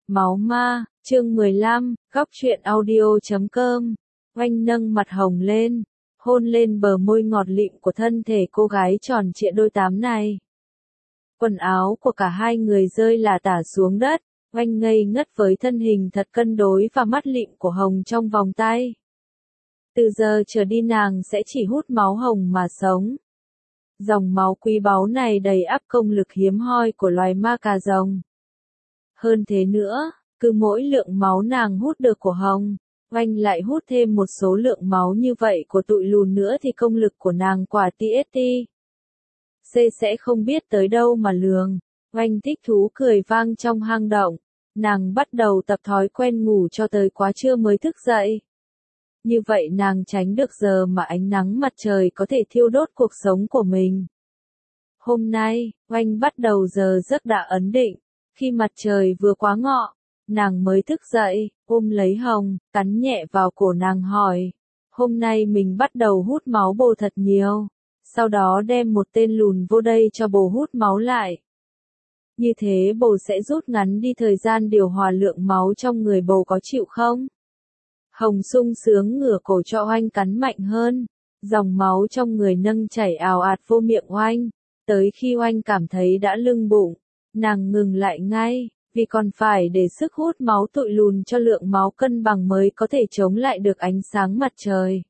Máu ma, chương 15, góc truyện audio.com. Oanh nâng mặt hồng lên, hôn lên bờ môi ngọt lịm của thân thể cô gái tròn trịa đôi tám này. Quần áo của cả hai người rơi lả tả xuống đất, Oanh ngây ngất với thân hình thật cân đối và mắt lịm của Hồng trong vòng tay. Từ giờ trở đi nàng sẽ chỉ hút máu Hồng mà sống. Dòng máu quý báu này đầy ắp công lực hiếm hoi của loài ma cà rồng. Hơn thế nữa, cứ mỗi lượng máu nàng hút được của Hồng, Oanh lại hút thêm một số lượng máu như vậy của tụi lùn nữa thì công lực của nàng quả TST C sẽ không biết tới đâu mà lường. Oanh thích thú cười vang trong hang động, nàng bắt đầu tập thói quen ngủ cho tới quá trưa mới thức dậy. Như vậy nàng tránh được giờ mà ánh nắng mặt trời có thể thiêu đốt cuộc sống của mình. Hôm nay, Oanh bắt đầu giờ giấc đã ấn định. Khi mặt trời vừa quá ngọ, nàng mới thức dậy, ôm lấy Hồng, cắn nhẹ vào cổ nàng hỏi. Hôm nay mình bắt đầu hút máu bồ thật nhiều, sau đó đem một tên lùn vô đây cho bồ hút máu lại. Như thế bồ sẽ rút ngắn đi thời gian điều hòa lượng máu trong người bồ, có chịu không? Hồng sung sướng ngửa cổ cho Oanh cắn mạnh hơn, dòng máu trong người nâng chảy ào ạt vô miệng Oanh, tới khi Oanh cảm thấy đã lưng bụng. Nàng ngừng lại ngay, vì còn phải để sức hút máu tụi lùn cho lượng máu cân bằng mới có thể chống lại được ánh sáng mặt trời.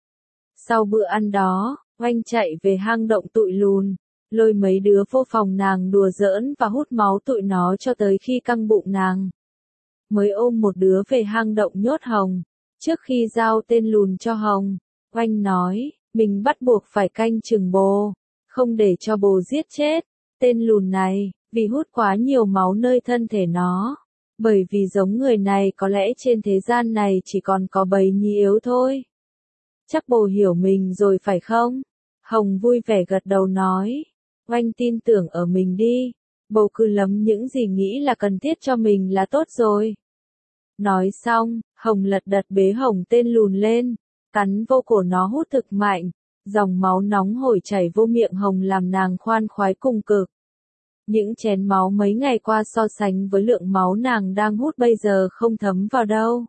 Sau bữa ăn đó, Oanh chạy về hang động tụi lùn, lôi mấy đứa vô phòng nàng đùa giỡn và hút máu tụi nó cho tới khi căng bụng nàng. Mới ôm một đứa về hang động nhốt Hồng. Trước khi giao tên lùn cho Hồng, Oanh nói, mình bắt buộc phải canh chừng bồ, không để cho bồ giết chết tên lùn này. Vì hút quá nhiều máu nơi thân thể nó. Bởi vì giống người này có lẽ trên thế gian này chỉ còn có bầy nhi yếu thôi. Chắc bồ hiểu mình rồi phải không? Hồng vui vẻ gật đầu nói. Oanh tin tưởng ở mình đi. Bồ cứ lấm những gì nghĩ là cần thiết cho mình là tốt rồi. Nói xong, Hồng lật đật bế Hồng tên lùn lên, cắn vô cổ nó hút thực mạnh. Dòng máu nóng hổi chảy vô miệng Hồng làm nàng khoan khoái cùng cực. Những chén máu mấy ngày qua so sánh với lượng máu nàng đang hút bây giờ không thấm vào đâu.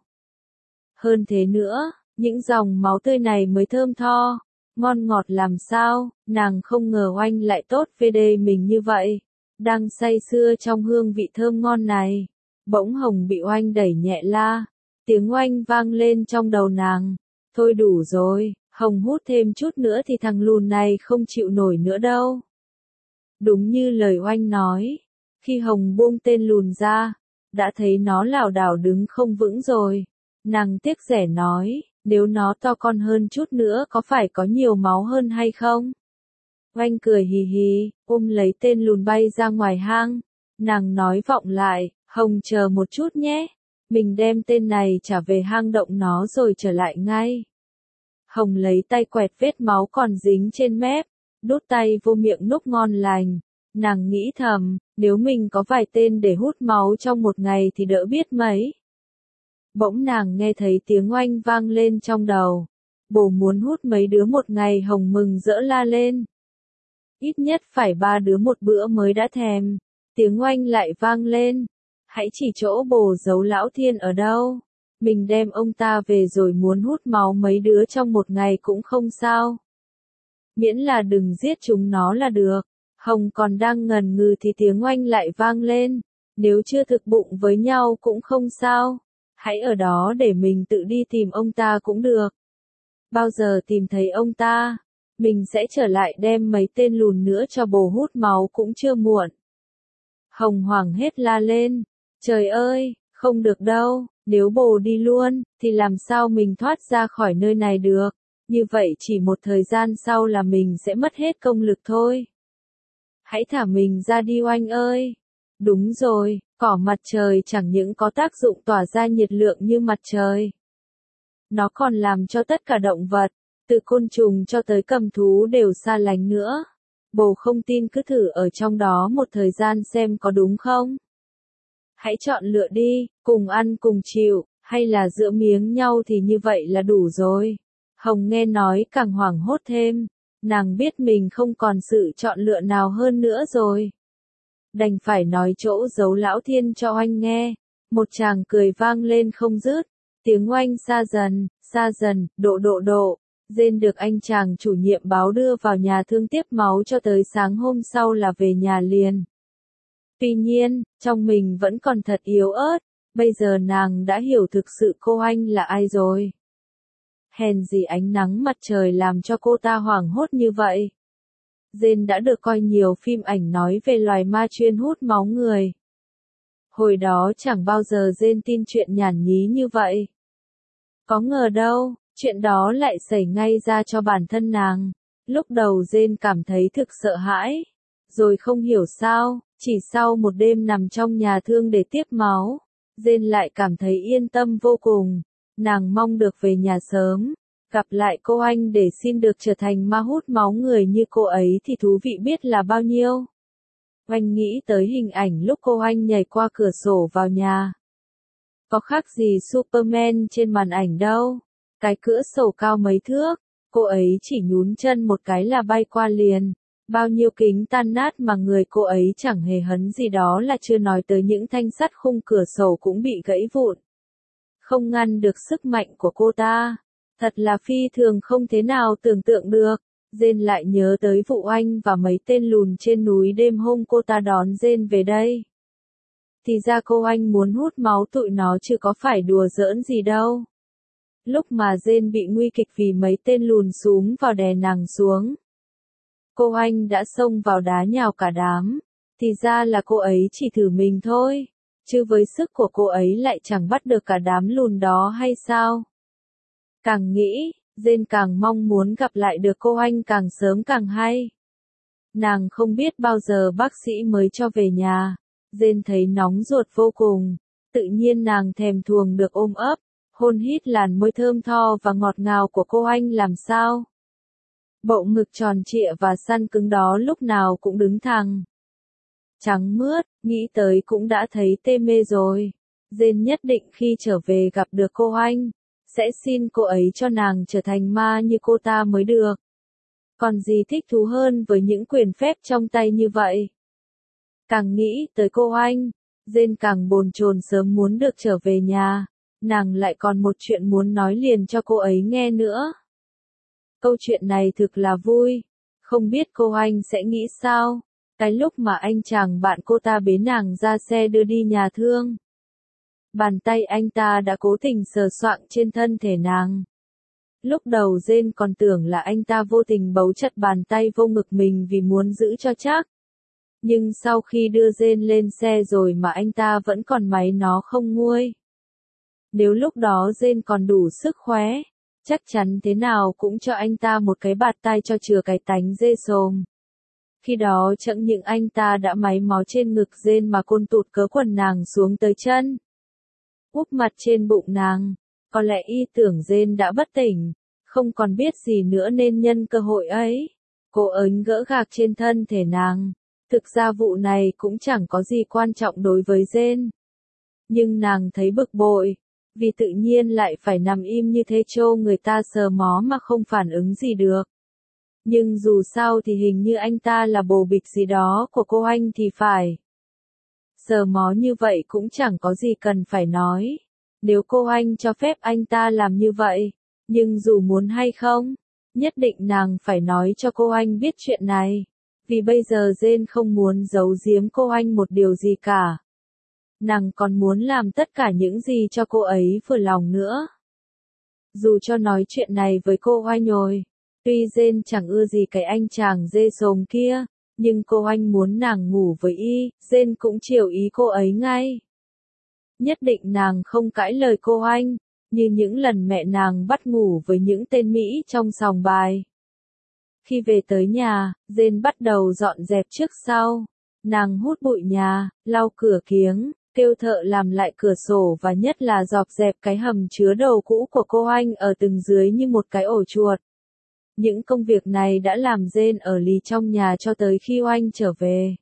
Hơn thế nữa, những dòng máu tươi này mới thơm tho, ngon ngọt làm sao, nàng không ngờ Oanh lại tốt về đề mình như vậy. Đang say sưa trong hương vị thơm ngon này, bỗng Hồng bị Oanh đẩy nhẹ la, tiếng Oanh vang lên trong đầu nàng. Thôi đủ rồi, Hồng hút thêm chút nữa thì thằng lùn này không chịu nổi nữa đâu. Đúng như lời Oanh nói, khi Hồng buông tên lùn ra, đã thấy nó lảo đảo đứng không vững rồi. Nàng tiếc rẻ nói, nếu nó to con hơn chút nữa có phải có nhiều máu hơn hay không? Oanh cười hì hì, ôm lấy tên lùn bay ra ngoài hang. Nàng nói vọng lại, Hồng chờ một chút nhé, mình đem tên này trả về hang động nó rồi trở lại ngay. Hồng lấy tay quẹt vết máu còn dính trên mép. Đút tay vô miệng núc ngon lành, nàng nghĩ thầm, nếu mình có vài tên để hút máu trong một ngày thì đỡ biết mấy. Bỗng nàng nghe thấy tiếng Oanh vang lên trong đầu, bồ muốn hút mấy đứa một ngày. Hồng mừng rỡ la lên. Ít nhất phải 3 đứa một bữa mới đã thèm. Tiếng Oanh lại vang lên, hãy chỉ chỗ bồ giấu lão Thiên ở đâu, mình đem ông ta về rồi muốn hút máu mấy đứa trong một ngày cũng không sao. Miễn là đừng giết chúng nó là được. Hồng còn đang ngần ngừ thì tiếng Oanh lại vang lên. Nếu chưa thực bụng với nhau cũng không sao. Hãy ở đó để mình tự đi tìm ông ta cũng được. Bao giờ tìm thấy ông ta, mình sẽ trở lại đem mấy tên lùn nữa cho bồ hút máu cũng chưa muộn. Hồng hoảng hết la lên. Trời ơi, không được đâu, nếu bồ đi luôn, thì làm sao mình thoát ra khỏi nơi này được. Như vậy chỉ một thời gian sau là mình sẽ mất hết công lực thôi. Hãy thả mình ra đi Oanh ơi. Đúng rồi, cỏ mặt trời chẳng những có tác dụng tỏa ra nhiệt lượng như mặt trời. Nó còn làm cho tất cả động vật, từ côn trùng cho tới cầm thú đều xa lánh nữa. Bồ không tin cứ thử ở trong đó một thời gian xem có đúng không. Hãy chọn lựa đi, cùng ăn cùng chịu, hay là giữa miếng nhau thì như vậy là đủ rồi. Hồng nghe nói càng hoảng hốt thêm, nàng biết mình không còn sự chọn lựa nào hơn nữa rồi. Đành phải nói chỗ giấu lão Thiên cho Oanh nghe, Một tràng cười vang lên không dứt, tiếng oanh xa dần, độ. Dên được anh chàng chủ nhiệm báo đưa vào nhà thương tiếp máu cho tới sáng hôm sau là về nhà liền. Tuy nhiên, trong mình vẫn còn thật yếu ớt, bây giờ nàng đã hiểu thực sự cô anh là ai rồi. Hèn gì ánh nắng mặt trời làm cho cô ta hoảng hốt như vậy. Dên đã được coi nhiều phim ảnh nói về loài ma chuyên hút máu người. Hồi đó chẳng bao giờ Dên tin chuyện nhảm nhí như vậy. Có ngờ đâu, chuyện đó lại xảy ngay ra cho bản thân nàng. Lúc đầu Dên cảm thấy thực sợ hãi. Rồi không hiểu sao, chỉ sau một đêm nằm trong nhà thương để tiếp máu, Dên lại cảm thấy yên tâm vô cùng. Nàng mong được về nhà sớm, gặp lại cô anh để xin được trở thành ma hút máu người như cô ấy thì thú vị biết là bao nhiêu. Oanh nghĩ tới hình ảnh lúc cô anh nhảy qua cửa sổ vào nhà. Có khác gì Superman trên màn ảnh đâu. Cái cửa sổ cao mấy thước, cô ấy chỉ nhún chân một cái là bay qua liền. Bao nhiêu kính tan nát mà người cô ấy chẳng hề hấn gì, đó là chưa nói tới những thanh sắt khung cửa sổ cũng bị gãy vụn. Không ngăn được sức mạnh của cô ta. Thật là phi thường không thế nào tưởng tượng được. Dên lại nhớ tới vụ Anh và mấy tên lùn trên núi đêm hôm cô ta đón Dên về đây. Thì ra cô anh muốn hút máu tụi nó chứ có phải đùa giỡn gì đâu. Lúc mà Dên bị nguy kịch vì mấy tên lùn xúm vào đè nàng xuống, cô anh đã xông vào đá nhào cả đám. Thì ra là cô ấy chỉ thử mình thôi, chứ với sức của cô ấy lại chẳng bắt được cả đám lùn đó hay sao? Càng nghĩ, Dên càng mong muốn gặp lại được cô anh càng sớm càng hay. Nàng không biết bao giờ bác sĩ mới cho về nhà. Dên thấy nóng ruột vô cùng, tự nhiên nàng thèm thuồng được ôm ấp, hôn hít làn môi thơm tho và ngọt ngào của cô anh làm sao. Bộ ngực tròn trịa và săn cứng đó lúc nào cũng đứng thẳng. Trắng mướt, nghĩ tới cũng đã thấy tê mê rồi. Dên nhất định khi trở về gặp được cô anh, sẽ xin cô ấy cho nàng trở thành ma như cô ta mới được. Còn gì thích thú hơn với những quyền phép trong tay như vậy. Càng nghĩ tới cô anh, Dên càng bồn chồn sớm muốn được trở về nhà. Nàng lại còn một chuyện muốn nói liền cho cô ấy nghe nữa. Câu chuyện này thực là vui. Không biết cô anh sẽ nghĩ sao? Cái lúc mà anh chàng bạn cô ta bế nàng ra xe đưa đi nhà thương. Bàn tay anh ta đã cố tình sờ soạng trên thân thể nàng. Lúc đầu Dên còn tưởng là anh ta vô tình bấu chặt bàn tay vô ngực mình vì muốn giữ cho chắc. Nhưng sau khi đưa Dên lên xe rồi mà anh ta vẫn còn máy nó không nguôi. Nếu lúc đó Dên còn đủ sức khỏe, chắc chắn thế nào cũng cho anh ta một cái bạt tay cho chừa cái tánh dê xồm. Khi đó chẳng những anh ta đã máy máu trên ngực Dên mà côn tụt cớ quần nàng xuống tới chân. Úp mặt trên bụng nàng, có lẽ y tưởng Dên đã bất tỉnh, không còn biết gì nữa nên nhân cơ hội ấy, cô ấn gỡ gạc trên thân thể nàng. Thực ra vụ này cũng chẳng có gì quan trọng đối với Dên. Nhưng nàng thấy bực bội, vì tự nhiên lại phải nằm im như thế trô người ta sờ mó mà không phản ứng gì được. Nhưng dù sao thì hình như anh ta là bồ bịch gì đó của cô anh thì phải. Sờ mó như vậy cũng chẳng có gì cần phải nói. Nếu cô anh cho phép anh ta làm như vậy, nhưng dù muốn hay không, nhất định nàng phải nói cho cô anh biết chuyện này. Vì bây giờ Dên không muốn giấu giếm cô anh một điều gì cả. Nàng còn muốn làm tất cả những gì cho cô ấy vừa lòng nữa. Dù cho nói chuyện này với cô anh rồi, tuy Dên chẳng ưa gì cái anh chàng dê xồm kia, nhưng cô anh muốn nàng ngủ với y, Dên cũng chiều ý cô ấy ngay. Nhất định nàng không cãi lời cô anh, như những lần mẹ nàng bắt ngủ với những tên Mỹ trong sòng bài. Khi về tới nhà, Dên bắt đầu dọn dẹp trước sau. Nàng hút bụi nhà, lau cửa kiếng, kêu thợ làm lại cửa sổ và nhất là dọn dẹp cái hầm chứa đồ cũ của cô anh ở tầng dưới như một cái ổ chuột. Những công việc này đã làm Dên ở lì trong nhà cho tới khi Oanh trở về.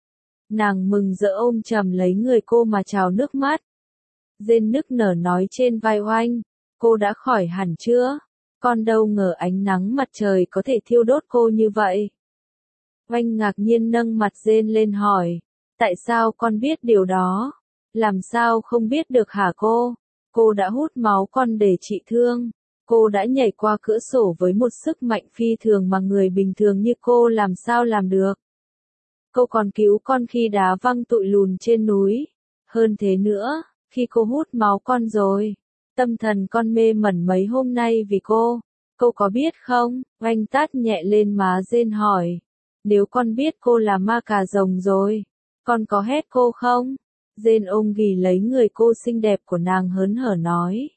Nàng mừng rỡ ôm chầm lấy người cô mà trào nước mắt. Dên nức nở nói trên vai Oanh, cô đã khỏi hẳn chưa? Con đâu ngờ ánh nắng mặt trời có thể thiêu đốt cô như vậy. Oanh ngạc nhiên nâng mặt Dên lên hỏi, tại sao con biết điều đó? Làm sao không biết được hả cô? Cô đã hút máu con để trị thương. Cô đã nhảy qua cửa sổ với một sức mạnh phi thường mà người bình thường như cô làm sao làm được. Cô còn cứu con khi đá văng tụi lùn trên núi. Hơn thế nữa, khi cô hút máu con rồi, tâm thần con mê mẩn mấy hôm nay vì cô. Cô có biết không? Oanh tát nhẹ lên má Jane hỏi. Nếu con biết cô là ma cà rồng rồi, con có hét cô không? Jane ôm ghì lấy người cô xinh đẹp của nàng hớn hở nói.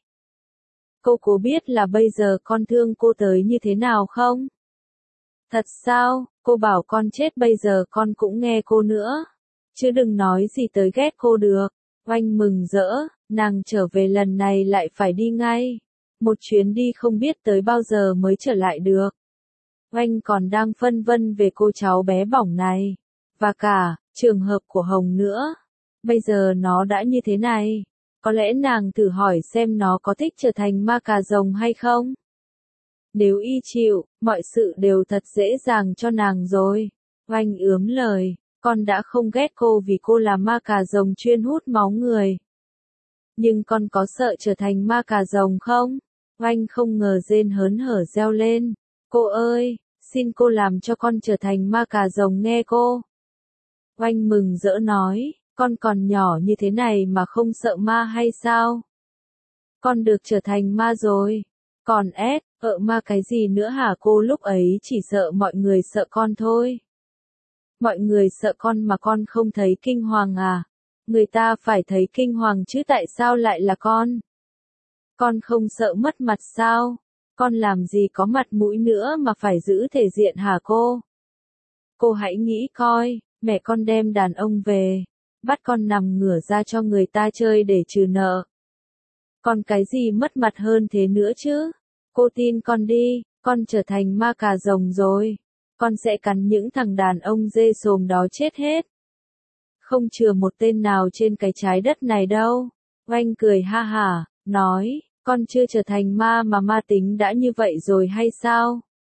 Cô có biết là bây giờ con thương cô tới như thế nào không? Thật sao? Cô bảo con chết bây giờ con cũng nghe cô nữa. Chứ đừng nói gì tới ghét cô được. Oanh mừng rỡ, nàng trở về lần này lại phải đi ngay. Một chuyến đi không biết tới bao giờ mới trở lại được. Oanh còn đang phân vân về cô cháu bé bỏng này. Và cả, trường hợp của Hồng nữa. Bây giờ nó đã như thế này. Có lẽ nàng thử hỏi xem nó có thích trở thành ma cà rồng hay không? Nếu y chịu, mọi sự đều thật dễ dàng cho nàng rồi. Oanh ướm lời, con đã không ghét cô vì cô là ma cà rồng chuyên hút máu người. Nhưng con có sợ trở thành ma cà rồng không? Oanh không ngờ Jane hớn hở reo lên. Cô ơi, xin cô làm cho con trở thành ma cà rồng nghe cô. Oanh mừng rỡ nói, con còn nhỏ như thế này mà không sợ ma hay sao? Con được trở thành ma rồi. Còn ma cái gì nữa hả cô? Lúc ấy chỉ sợ mọi người sợ con thôi. Mọi người sợ con mà con không thấy kinh hoàng à? Người ta phải thấy kinh hoàng chứ tại sao lại là con? Con không sợ mất mặt sao? Con làm gì có mặt mũi nữa mà phải giữ thể diện hả cô? Cô hãy nghĩ coi, mẹ con đem đàn ông về, bắt con nằm ngửa ra cho người ta chơi để trừ nợ. Còn cái gì mất mặt hơn thế nữa chứ? Cô tin con đi, con trở thành ma cà rồng rồi. Con sẽ cắn những thằng đàn ông dê xồm đó chết hết. Không chừa một tên nào trên cái trái đất này đâu. Oanh cười ha hả, nói, con chưa trở thành ma mà ma tính đã như vậy rồi hay sao?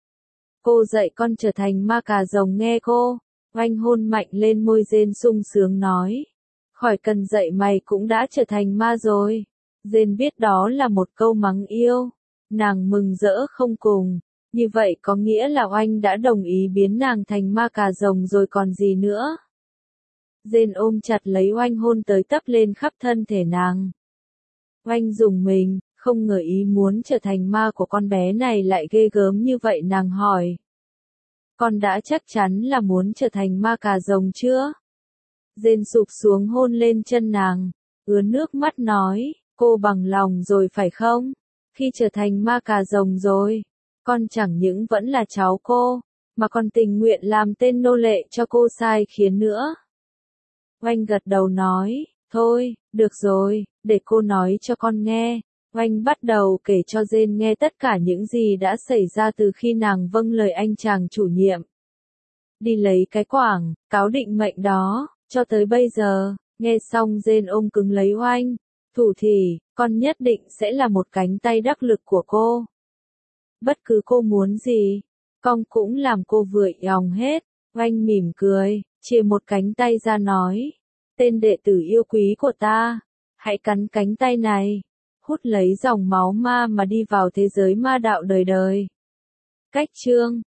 Cô dạy con trở thành ma cà rồng nghe cô. Oanh hôn mạnh lên môi Jane sung sướng nói. Khỏi cần dạy mày cũng đã trở thành ma rồi. Jane biết đó là một câu mắng yêu. Nàng mừng rỡ không cùng. Như vậy có nghĩa là Oanh đã đồng ý biến nàng thành ma cà rồng rồi còn gì nữa. Jane ôm chặt lấy Oanh hôn tới tấp lên khắp thân thể nàng. Oanh rùng mình, không ngờ ý muốn trở thành ma của con bé này lại ghê gớm như vậy. Nàng hỏi. Con đã chắc chắn là muốn trở thành ma cà rồng chưa? Jane sụp xuống hôn lên chân nàng, ướt nước mắt nói, cô bằng lòng rồi phải không? Khi trở thành ma cà rồng rồi, con chẳng những vẫn là cháu cô, mà còn tình nguyện làm tên nô lệ cho cô sai khiến nữa. Oanh gật đầu nói, thôi, được rồi, để cô nói cho con nghe. Oanh bắt đầu kể cho Jane nghe tất cả những gì đã xảy ra từ khi nàng vâng lời anh chàng chủ nhiệm. Đi lấy cái quảng cáo định mệnh đó, cho tới bây giờ. Nghe xong Jane ôm cứng lấy Oanh. Thủ thì, con nhất định sẽ là một cánh tay đắc lực của cô. Bất cứ cô muốn gì, con cũng làm cô vừa lòng hết. Oanh mỉm cười, chia một cánh tay ra nói. Tên đệ tử yêu quý của ta, hãy cắn cánh tay này. Hút lấy dòng máu ma mà đi vào thế giới ma đạo đời đời. Cách chương